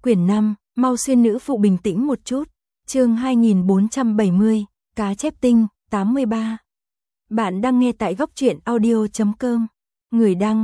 Quyển 5, mau xuyên nữ phụ bình tĩnh một chút. Chương 2470, cá chép tinh, 83. Bạn đang nghe tại góc truyện audio.com. Người đăng,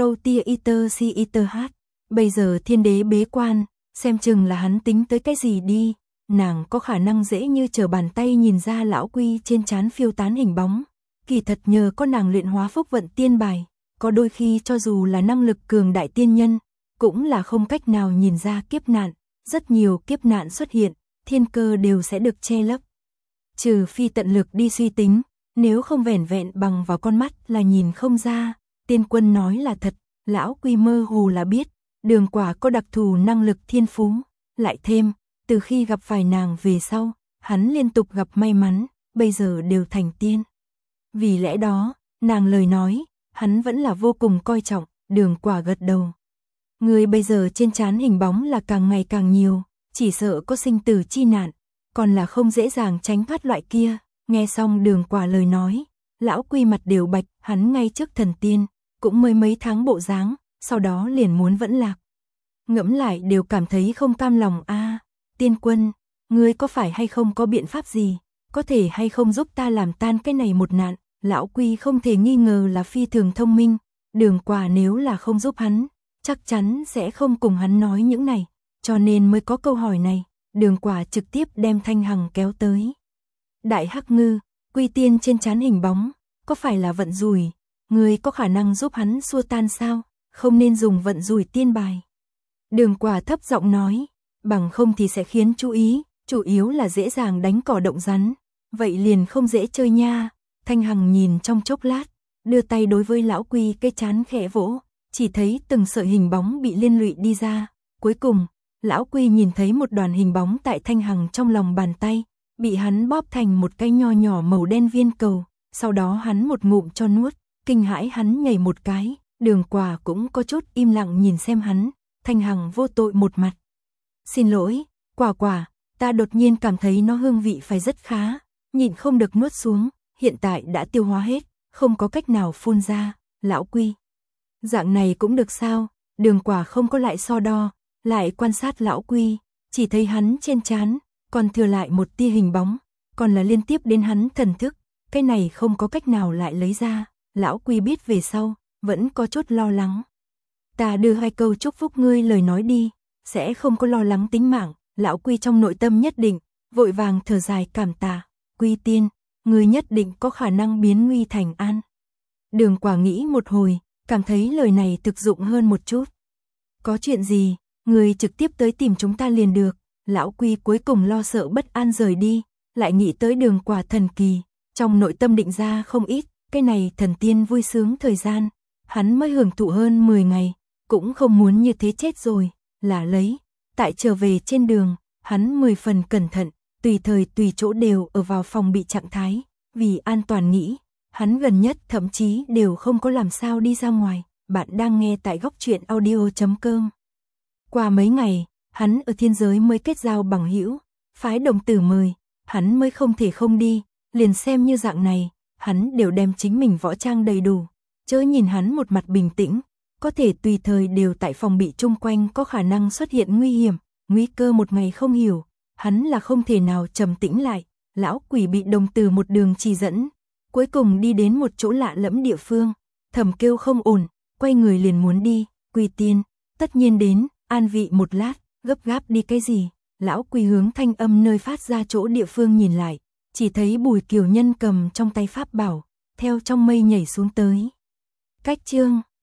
Erotiater. Bây giờ thiên đế bế quan, xem chừng là hắn tính tới cái gì đi. Nàng có khả năng dễ như trở bàn tay nhìn ra lão Quy trên trán phiêu tán hình bóng. Kỳ thật nhờ có nàng luyện hóa phúc vận tiên bài, có đôi khi cho dù là năng lực cường đại tiên nhân, cũng là không cách nào nhìn ra kiếp nạn. Rất nhiều kiếp nạn xuất hiện, thiên cơ đều sẽ được che lấp. Trừ phi tận lực đi suy tính, nếu không vẻn vẹn bằng vào con mắt là nhìn không ra. Tiên quân nói là thật, lão Quy mơ hồ là biết, Đường Quả có đặc thù năng lực thiên phú. Lại thêm, từ khi gặp phải nàng về sau, hắn liên tục gặp may mắn, bây giờ đều thành tiên. Vì lẽ đó, nàng lời nói, hắn vẫn là vô cùng coi trọng. Đường Quả gật đầu. Người bây giờ trên trán hình bóng là càng ngày càng nhiều, chỉ sợ có sinh tử chi nạn, còn là không dễ dàng tránh thoát loại kia. Nghe xong Đường Quả lời nói, lão Quy mặt đều bạch, hắn ngay trước thần tiên, cũng mới mấy tháng bộ dáng, sau đó liền muốn vẫn lạc. Ngẫm lại đều cảm thấy không cam lòng a. Tiên quân, ngươi có phải hay không có biện pháp gì, có thể hay không giúp ta làm tan cái này một nạn? Lão Quy không thể nghi ngờ là phi thường thông minh, Đường Quả nếu là không giúp hắn, chắc chắn sẽ không cùng hắn nói những này, cho nên mới có câu hỏi này. Đường Quả trực tiếp đem Thanh Hằng kéo tới. Đại Hắc Ngư, Quy tiên trên trán hình bóng, có phải là vận rủi? Ngươi có khả năng giúp hắn xua tan sao? Không nên dùng vận rủi tiên bài. Đường Quả thấp giọng nói, bằng không thì sẽ khiến chú ý, chủ yếu là dễ dàng đánh cỏ động rắn, vậy liền không dễ chơi nha. Thanh Hằng nhìn trong chốc lát, đưa tay đối với lão Quy cái trán khẽ vỗ, chỉ thấy từng sợi hình bóng bị liên lụy đi ra. Cuối cùng, lão Quy nhìn thấy một đoàn hình bóng tại Thanh Hằng trong lòng bàn tay, bị hắn bóp thành một cái nho nhỏ màu đen viên cầu, sau đó hắn một ngụm cho nuốt, kinh hãi hắn nhảy một cái. Đường Quả cũng có chút im lặng nhìn xem hắn. Thanh Hằng vô tội một mặt. Xin lỗi, Quả, ta đột nhiên cảm thấy nó hương vị phải rất khá, nhịn không được nuốt xuống, hiện tại đã tiêu hóa hết, không có cách nào phun ra. Lão Quy, dạng này cũng được sao? Đường Quả không có lại so đo, lại quan sát lão Quy, chỉ thấy hắn trên trán còn thừa lại một tia hình bóng, còn là liên tiếp đến hắn thần thức, cái này không có cách nào lại lấy ra. Lão Quy biết về sau, vẫn có chút lo lắng. Ta đưa hai câu chúc phúc ngươi lời nói đi, sẽ không có lo lắng tính mạng. Lão Quy trong nội tâm nhất định, vội vàng thở dài cảm tạ. Quy tiên, ngươi nhất định có khả năng biến nguy thành an. Đường Quả nghĩ một hồi, cảm thấy lời này thực dụng hơn một chút. Có chuyện gì, ngươi trực tiếp tới tìm chúng ta liền được. Lão Quy cuối cùng lo sợ bất an rời đi, lại nghĩ tới Đường Quả thần kỳ, trong nội tâm định ra không ít, cái này thần tiên vui sướng thời gian, hắn mới hưởng thụ hơn 10 ngày, cũng không muốn như thế chết rồi, là lấy. Tại trở về trên đường, hắn 10 phần cẩn thận, tùy thời tùy chỗ đều ở vào phòng bị trạng thái, vì an toàn nghĩ, hắn gần nhất thậm chí đều không có làm sao đi ra ngoài. Bạn đang nghe tại góc truyện audio.com. Qua mấy ngày, hắn ở thiên giới mới kết giao bằng hữu, phái đồng tử mời, hắn mới không thể không đi, liền xem như dạng này, hắn đều đem chính mình võ trang đầy đủ, chớ nhìn hắn một mặt bình tĩnh, có thể tùy thời đều tại phòng bị chung quanh có khả năng xuất hiện nguy hiểm, nguy cơ một ngày không hiểu, hắn là không thể nào trầm tĩnh lại. Lão Quỷ bị đồng tử một đường chỉ dẫn, cuối cùng đi đến một chỗ lạ lẫm địa phương, thầm kêu không ổn, quay người liền muốn đi. Quy tiên, tất nhiên đến, an vị một lát, gấp gáp đi cái gì? Lão Quỷ hướng thanh âm nơi phát ra chỗ địa phương nhìn lại, chỉ thấy Bùi Kiều Nhân cầm trong tay pháp bảo, theo trong mây nhảy xuống tới. Cách chương